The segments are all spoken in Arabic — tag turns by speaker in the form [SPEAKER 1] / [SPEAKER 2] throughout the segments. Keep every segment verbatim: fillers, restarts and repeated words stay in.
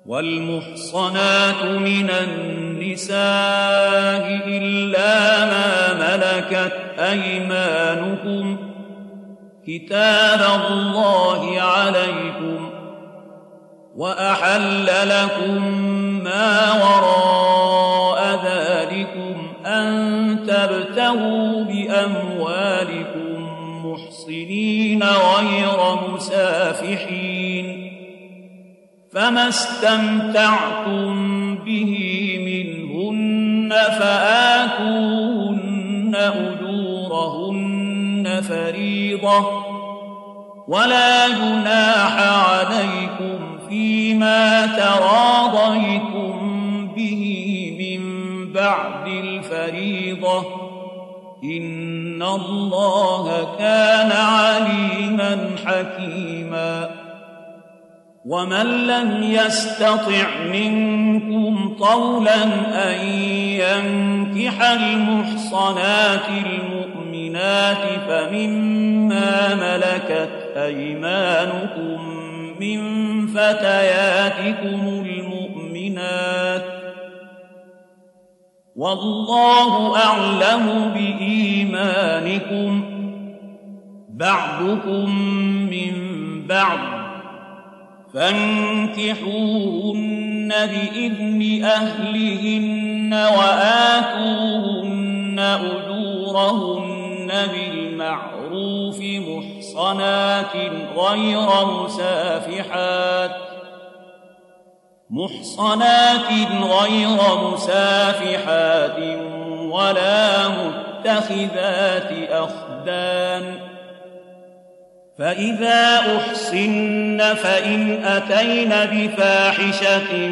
[SPEAKER 1] والمحصنات من النساء إلا ما ملكت أيمانكم كتاب الله عليكم وأحل لكم ما وراء ذلكم أن تبتغوا بأموالكم محصنين غير مسافحين فما استمتعتم به منهن فآتوهن أجورهن فريضة ولا جناح عليكم فيما تراضيتم به من بعد الفريضة إن الله كان عليما حكيما ومن لم يستطع منكم طولا أن ينكح المحصنات المؤمنات فمما ملكت أيمانكم من فتياتكم المؤمنات والله أعلم بإيمانكم بعضكم من بعض فانكحوهن بإذن أهلهن وآتوهن أجورهن بالمعروف محصنات غير مسافحات محصنات غير مسافحات ولا متخذات أخدان فإذا أحصن فإن أتين بفاحشة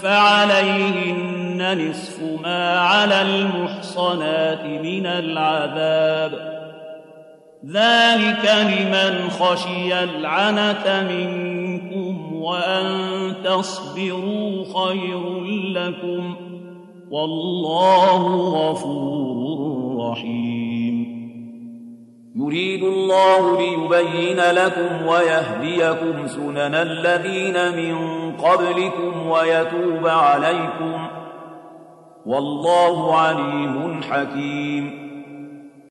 [SPEAKER 1] فعليهن نصف ما على المحصنات من العذاب ذلك لمن خشي العنة منكم وأن تصبروا خير لكم والله غفور رحيم
[SPEAKER 2] يريد الله ليبين لكم ويهديكم سنن الذين من قبلكم ويتوب عليكم والله عليم حكيم